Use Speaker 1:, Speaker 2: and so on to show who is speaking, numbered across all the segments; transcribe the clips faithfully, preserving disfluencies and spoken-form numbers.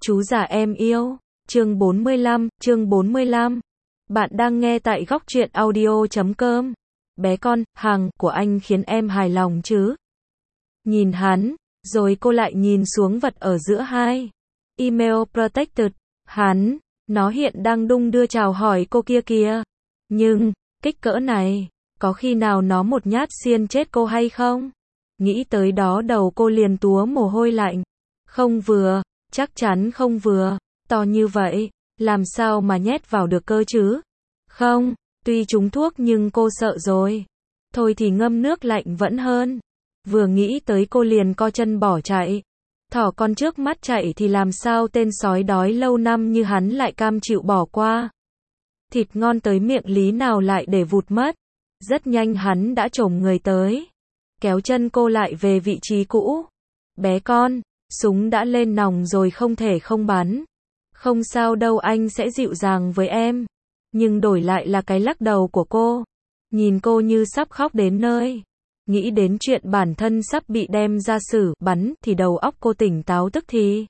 Speaker 1: Chú già em yêu. Chương bốn mươi lăm, chương bốn mươi lăm. Bạn đang nghe tại góc truyện audio chấm com. Bé con, Hằng, của anh khiến em hài lòng chứ? Nhìn hắn, rồi cô lại nhìn xuống vật ở giữa hai. Email protected. Hắn, nó hiện đang đung đưa chào hỏi cô kia kìa. Nhưng, kích cỡ này, có khi nào nó một nhát xiên chết cô hay không? Nghĩ tới đó đầu cô liền túa mồ hôi lạnh. Không vừa, chắc chắn không vừa, to như vậy, làm sao mà nhét vào được cơ chứ? Không, tuy trúng thuốc nhưng cô sợ rồi. Thôi thì ngâm nước lạnh vẫn hơn. Vừa nghĩ tới cô liền co chân bỏ chạy. Thỏ con trước mắt chạy thì làm sao tên sói đói lâu năm như hắn lại cam chịu bỏ qua. Thịt ngon tới miệng lý nào lại để vụt mất. Rất nhanh hắn đã chồm người tới, kéo chân cô lại về vị trí cũ. Bé con, súng đã lên nòng rồi không thể không bắn. Không sao đâu, anh sẽ dịu dàng với em. Nhưng đổi lại là cái lắc đầu của cô. Nhìn cô như sắp khóc đến nơi. Nghĩ đến chuyện bản thân sắp bị đem ra xử, bắn, thì đầu óc cô tỉnh táo tức thì.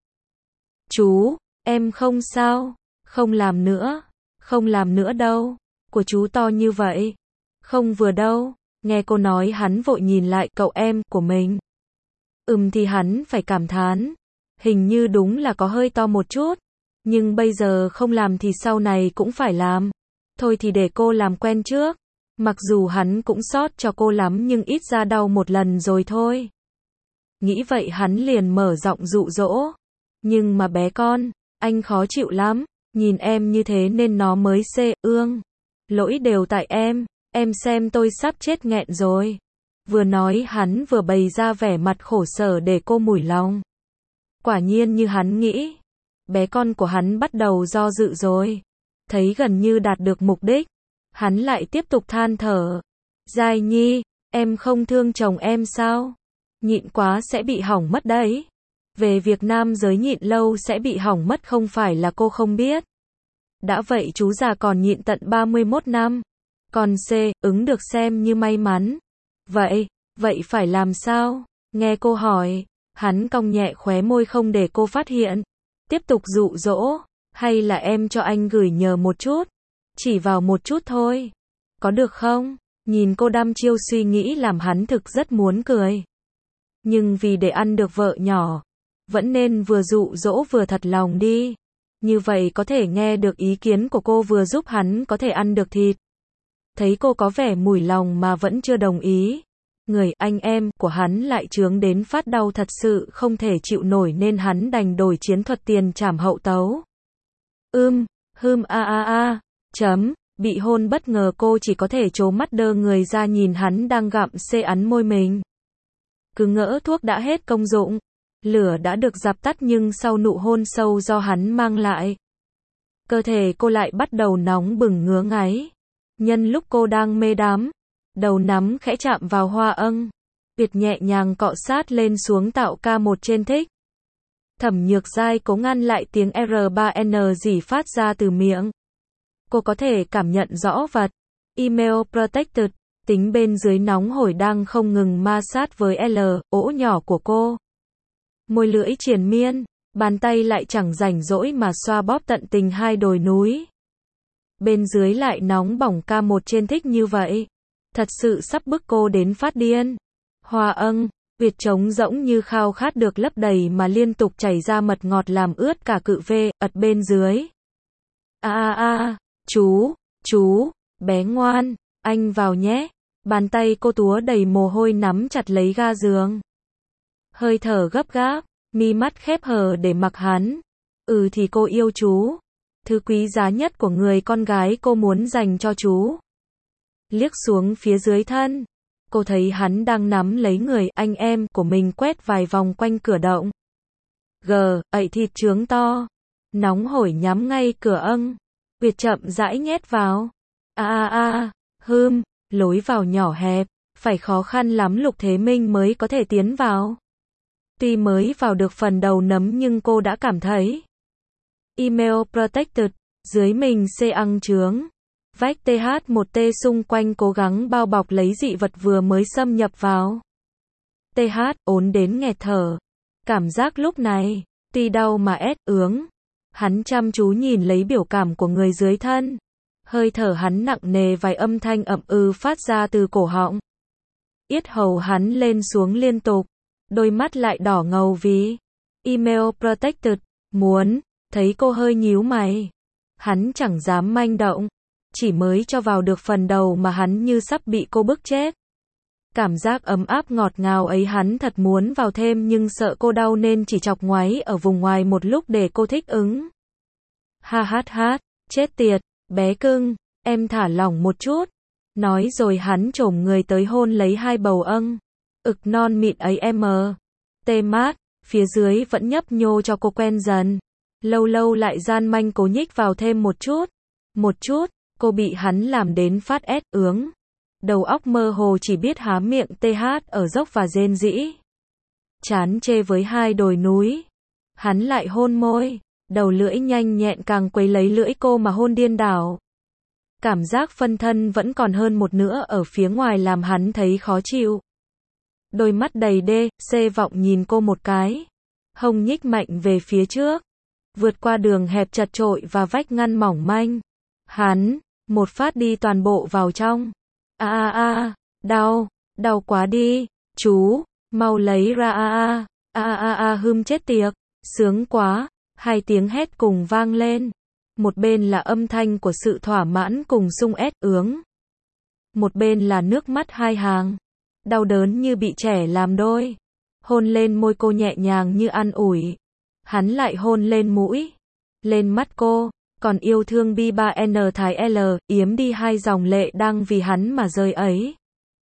Speaker 1: Chú, em không sao. Không làm nữa. Không làm nữa đâu. Của chú to như vậy. Không vừa đâu. Nghe cô nói hắn vội nhìn lại cậu em của mình. Ừm thì hắn phải cảm thán. Hình như đúng là có hơi to một chút. Nhưng bây giờ không làm thì sau này cũng phải làm. Thôi thì để cô làm quen trước. Mặc dù hắn cũng xót cho cô lắm nhưng ít ra đau một lần rồi thôi. Nghĩ vậy hắn liền mở giọng dụ dỗ. Nhưng mà bé con, anh khó chịu lắm. Nhìn em như thế nên nó mới xê ương. Lỗi đều tại em. Em xem tôi sắp chết nghẹn rồi. Vừa nói hắn vừa bày ra vẻ mặt khổ sở để cô mủi lòng. Quả nhiên như hắn nghĩ. Bé con của hắn bắt đầu do dự rồi. Thấy gần như đạt được mục đích. Hắn lại tiếp tục than thở. Giai Nhi, em không thương chồng em sao? Nhịn quá sẽ bị hỏng mất đấy. Về việc nam giới nhịn lâu sẽ bị hỏng mất không phải là cô không biết. Đã vậy chú già còn nhịn tận ba mươi mốt năm. Còn C, ứng được xem như may mắn. Vậy, vậy phải làm sao? Nghe cô hỏi, hắn cong nhẹ khóe môi không để cô phát hiện. Tiếp tục dụ dỗ, hay là em cho anh gửi nhờ một chút? Chỉ vào một chút thôi. Có được không? Nhìn cô đăm chiêu suy nghĩ làm hắn thực rất muốn cười. Nhưng vì để ăn được vợ nhỏ, vẫn nên vừa dụ dỗ vừa thật lòng đi. Như vậy có thể nghe được ý kiến của cô vừa giúp hắn có thể ăn được thịt. Thấy cô có vẻ mủi lòng mà vẫn chưa đồng ý. Người anh em của hắn lại chướng đến phát đau thật sự không thể chịu nổi nên hắn đành đổi chiến thuật tiền trảm hậu tấu. Ưm, hưm a a a, chấm, bị hôn bất ngờ cô chỉ có thể trố mắt đơ người ra nhìn hắn đang gặm xê ắn môi mình. Cứ ngỡ thuốc đã hết công dụng, lửa đã được dập tắt nhưng sau nụ hôn sâu do hắn mang lại. Cơ thể cô lại bắt đầu nóng bừng ngứa ngáy. Nhân lúc cô đang mê đắm, đầu nắm khẽ chạm vào hoa âng, Việt nhẹ nhàng cọ sát lên xuống tạo ca một trên thích. Thẩm Nhược Giai cố ngăn lại tiếng R ba N rỉ phát ra từ miệng. Cô có thể cảm nhận rõ vật. Email protected, tính bên dưới nóng hổi đang không ngừng ma sát với L, ổ nhỏ của cô. Môi lưỡi triền miên, bàn tay lại chẳng rảnh rỗi mà xoa bóp tận tình hai đồi núi. Bên dưới lại nóng bỏng ca một trên thích như vậy. Thật sự sắp bức cô đến phát điên. Hoa âng, Việt trống rỗng như khao khát được lấp đầy mà liên tục chảy ra mật ngọt làm ướt cả cự V, ật bên dưới. A a a, chú, chú, bé ngoan, anh vào nhé. Bàn tay cô túa đầy mồ hôi nắm chặt lấy ga giường. Hơi thở gấp gáp, mi mắt khép hờ để mặc hắn. Ừ thì cô yêu chú. Thứ quý giá nhất của người con gái cô muốn dành cho chú. Liếc xuống phía dưới thân, cô thấy hắn đang nắm lấy người anh em của mình quét vài vòng quanh cửa động. G, ậy thịt trướng to, nóng hổi nhắm ngay cửa âng. Việt chậm rãi nhét vào. A a a, hưm, lối vào nhỏ hẹp, phải khó khăn lắm Lục Thế Minh mới có thể tiến vào. Tuy mới vào được phần đầu nấm nhưng cô đã cảm thấy. Email protected, dưới mình C ăng trướng. Vách tê hát một T xung quanh cố gắng bao bọc lấy dị vật vừa mới xâm nhập vào. tê hát, ốn đến nghẹt thở. Cảm giác lúc này, Tuy đau mà ét ướng. Hắn chăm chú nhìn lấy biểu cảm của người dưới thân. Hơi thở hắn nặng nề, vài âm thanh ậm ừ phát ra từ cổ họng. Yết hầu hắn lên xuống liên tục. Đôi mắt lại đỏ ngầu vì email protected. Muốn, thấy cô hơi nhíu mày. Hắn chẳng dám manh động. Chỉ mới cho vào được phần đầu mà hắn như sắp bị cô bức chết. Cảm giác ấm áp ngọt ngào ấy hắn thật muốn vào thêm, nhưng sợ cô đau nên chỉ chọc ngoáy ở vùng ngoài một lúc để cô thích ứng. Ha hát hát, chết tiệt, bé cưng, em thả lỏng một chút. Nói rồi hắn chồm người tới hôn lấy hai bầu âng. Ực non mịn ấy em tê mát, phía dưới vẫn nhấp nhô cho cô quen dần. Lâu lâu lại gian manh cố nhích vào thêm một chút. Một chút, cô bị hắn làm đến phát ét ướng. Đầu óc mơ hồ chỉ biết há miệng tê hát ở dốc và rên rĩ. Chán chê với hai đồi núi. Hắn lại hôn môi, đầu lưỡi nhanh nhẹn càng quấy lấy lưỡi cô mà hôn điên đảo. Cảm giác phân thân vẫn còn hơn một nữa ở phía ngoài làm hắn thấy khó chịu. Đôi mắt đầy đê, xê vọng nhìn cô một cái. Hông nhích mạnh về phía trước. Vượt qua đường hẹp chật chội và vách ngăn mỏng manh. Hắn, một phát đi toàn bộ vào trong. A a a, đau, đau quá đi, chú, mau lấy ra a a, a a a hưm chết tiệt, sướng quá, hai tiếng hét cùng vang lên. Một bên là âm thanh của sự thỏa mãn cùng sung ét ướng. Một bên là nước mắt hai hàng. Đau đớn như bị trẻ làm đôi. Hôn lên môi cô nhẹ nhàng như an ủi. Hắn lại hôn lên mũi, lên mắt cô, còn yêu thương bi ba en thái L, yếm đi hai dòng lệ đang vì hắn mà rơi ấy.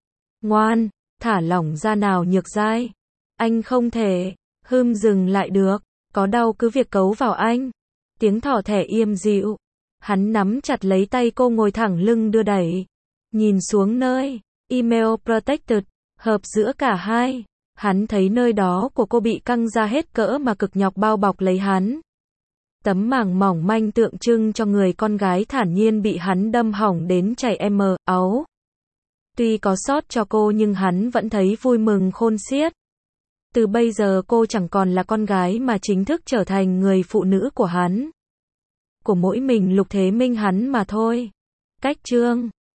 Speaker 1: Ngoan, thả lỏng ra nào nhược dai. Anh không thể, hưm dừng lại được, có đau cứ việc cấu vào anh. Tiếng thỏ thẻ im dịu. Hắn nắm chặt lấy tay cô ngồi thẳng lưng đưa đẩy. Nhìn xuống nơi, email protected, hợp giữa cả hai. Hắn thấy nơi đó của cô bị căng ra hết cỡ mà cực nhọc bao bọc lấy hắn. Tấm màng mỏng manh tượng trưng cho người con gái thản nhiên bị hắn đâm hỏng đến chảy em áo. Tuy có sót cho cô nhưng hắn vẫn thấy vui mừng khôn xiết. Từ bây giờ cô chẳng còn là con gái mà chính thức trở thành người phụ nữ của hắn. Của mỗi mình Lục Thế Minh hắn mà thôi. Cách chương